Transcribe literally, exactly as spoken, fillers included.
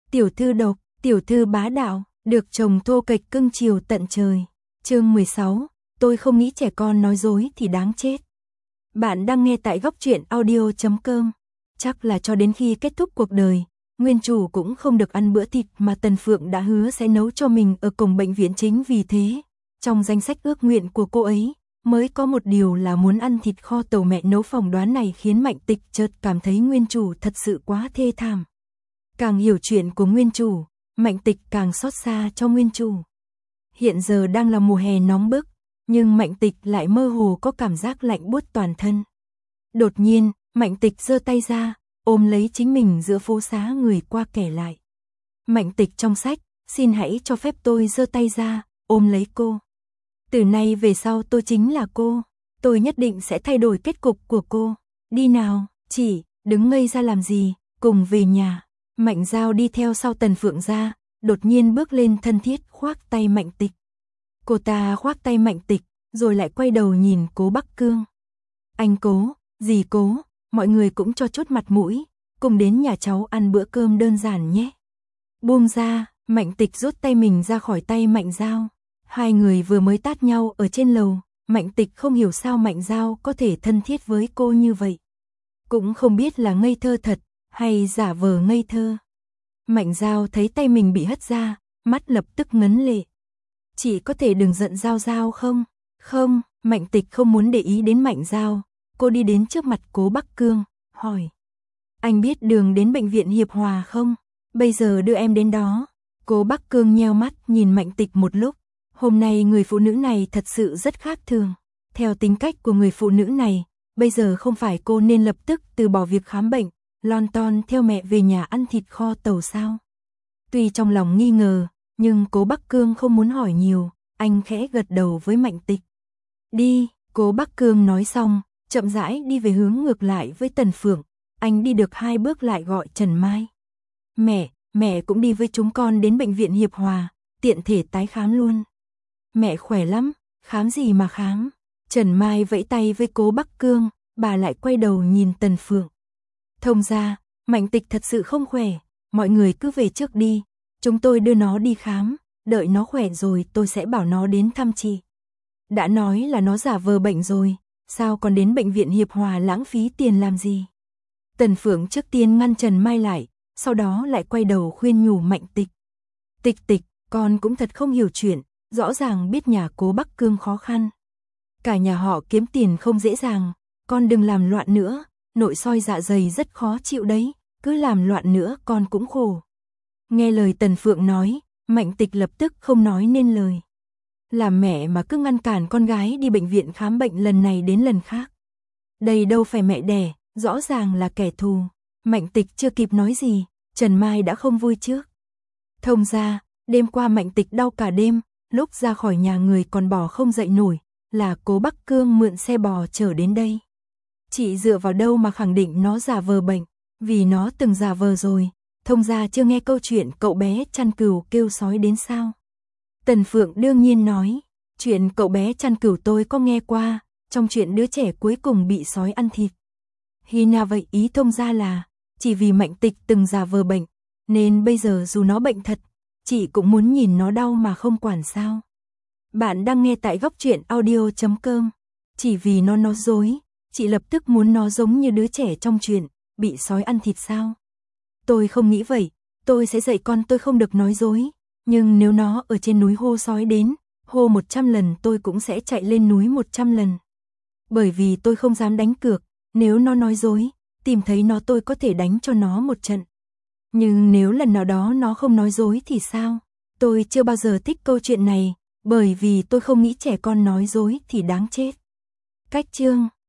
tiểu thư độc, tiểu thư bá đạo, được chồng thô kệch cưng chiều tận trời. Chương mười sáu, tôi không nghĩ trẻ con nói dối thì đáng chết. Bạn đang nghe tại góc truyện audio chấm com. Chắc là cho đến khi kết thúc cuộc đời, nguyên chủ cũng không được ăn bữa thịt mà Tần Phượng đã hứa sẽ nấu cho mình ở cổng bệnh viện. Chính vì thế, trong danh sách ước nguyện của cô ấy, mới có một điều là muốn ăn thịt kho tàu mẹ nấu. Phỏng đoán này khiến Mạnh Tịch chợt cảm thấy nguyên chủ thật sự quá thê thảm. Càng hiểu chuyện của nguyên chủ, Mạnh Tịch càng xót xa cho nguyên chủ. Hiện giờ đang là mùa hè nóng bức, nhưng Mạnh Tịch lại mơ hồ có cảm giác lạnh buốt toàn thân. Đột nhiên, Mạnh Tịch giơ tay ra, ôm lấy chính mình giữa phố xá người qua kẻ lại. Mạnh Tịch trong sách, xin hãy cho phép tôi giơ tay ra, ôm lấy cô. Từ nay về sau tôi chính là cô, tôi nhất định sẽ thay đổi kết cục của cô. Đi nào, chị, đứng ngây ra làm gì, cùng về nhà. Mạnh Giao đi theo sau Tần Phượng ra, đột nhiên bước lên thân thiết khoác tay Mạnh Tịch. Cô ta khoác tay Mạnh Tịch, rồi lại quay đầu nhìn Cố Bắc Cương. Anh Cố, dì Cố, mọi người cũng cho chút mặt mũi, cùng đến nhà cháu ăn bữa cơm đơn giản nhé. Buông ra, Mạnh Tịch rút tay mình ra khỏi tay Mạnh Giao. Hai người vừa mới tát nhau ở trên lầu, Mạnh Tịch không hiểu sao Mạnh Giao có thể thân thiết với cô như vậy. Cũng không biết là ngây thơ thật, hay giả vờ ngây thơ. Mạnh Giao thấy tay mình bị hất ra, mắt lập tức ngấn lệ. Chị có thể đừng giận Giao Giao không? Không, Mạnh Tịch không muốn để ý đến Mạnh Giao. Cô đi đến trước mặt Cố Bắc Cương, hỏi. Anh biết đường đến bệnh viện Hiệp Hòa không? Bây giờ đưa em đến đó. Cố Bắc Cương nheo mắt nhìn Mạnh Tịch một lúc. Hôm nay người phụ nữ này thật sự rất khác thường. Theo tính cách của người phụ nữ này, bây giờ không phải cô nên lập tức từ bỏ việc khám bệnh, lon ton theo mẹ về nhà ăn thịt kho tàu sao? Tuy trong lòng nghi ngờ, nhưng Cố Bắc Cương không muốn hỏi nhiều, anh khẽ gật đầu với Mạnh Tịch. Đi, Cố Bắc Cương nói xong, chậm rãi đi về hướng ngược lại với Tần Phượng. Anh đi được hai bước lại gọi Trần Mai. Mẹ, mẹ cũng đi với chúng con đến bệnh viện Hiệp Hòa, tiện thể tái khám luôn. Mẹ khỏe lắm, khám gì mà khám? Trần Mai vẫy tay với Cố Bắc Cương, bà lại quay đầu nhìn Tần Phượng. Thông ra, Mạnh Tịch thật sự không khỏe, mọi người cứ về trước đi, chúng tôi đưa nó đi khám, đợi nó khỏe rồi tôi sẽ bảo nó đến thăm chị. Đã nói là nó giả vờ bệnh rồi, sao còn đến bệnh viện Hiệp Hòa lãng phí tiền làm gì? Tần Phượng trước tiên ngăn Trần Mai lại, sau đó lại quay đầu khuyên nhủ Mạnh Tịch. Tịch Tịch, con cũng thật không hiểu chuyện, rõ ràng biết nhà Cố Bắc Cương khó khăn. Cả nhà họ kiếm tiền không dễ dàng, con đừng làm loạn nữa, nội soi dạ dày rất khó chịu đấy, cứ làm loạn nữa con cũng khổ. Nghe lời Tần Phượng nói, Mạnh Tịch lập tức không nói nên lời. Làm mẹ mà cứ ngăn cản con gái đi bệnh viện khám bệnh lần này đến lần khác. Đây đâu phải mẹ đẻ, rõ ràng là kẻ thù. Mạnh Tịch chưa kịp nói gì, Trần Mai đã không vui trước. Thông ra, đêm qua Mạnh Tịch đau cả đêm, lúc ra khỏi nhà người còn bò không dậy nổi, là Cố Bắc Cương mượn xe bò chở đến đây. Chị dựa vào đâu mà khẳng định nó giả vờ bệnh, vì nó từng giả vờ rồi. Thông ra chưa nghe câu chuyện cậu bé chăn cừu kêu sói đến sao? Tần Phượng đương nhiên nói, chuyện cậu bé chăn cừu tôi có nghe qua, trong chuyện đứa trẻ cuối cùng bị sói ăn thịt. Hi na vậy ý thông ra là, chỉ vì Mạnh Tịch từng giả vờ bệnh, nên bây giờ dù nó bệnh thật, chị cũng muốn nhìn nó đau mà không quản sao? Bạn đang nghe tại góc truyện audio chấm com. Chỉ vì nó nói dối, chị lập tức muốn nó giống như đứa trẻ trong chuyện, bị sói ăn thịt sao? Tôi không nghĩ vậy, tôi sẽ dạy con tôi không được nói dối, nhưng nếu nó ở trên núi hô sói đến, hô một trăm lần tôi cũng sẽ chạy lên núi một trăm lần. Bởi vì tôi không dám đánh cược, nếu nó nói dối, tìm thấy nó tôi có thể đánh cho nó một trận. Nhưng nếu lần nào đó nó không nói dối thì sao? Tôi chưa bao giờ thích câu chuyện này, bởi vì tôi không nghĩ trẻ con nói dối thì đáng chết. Cách chương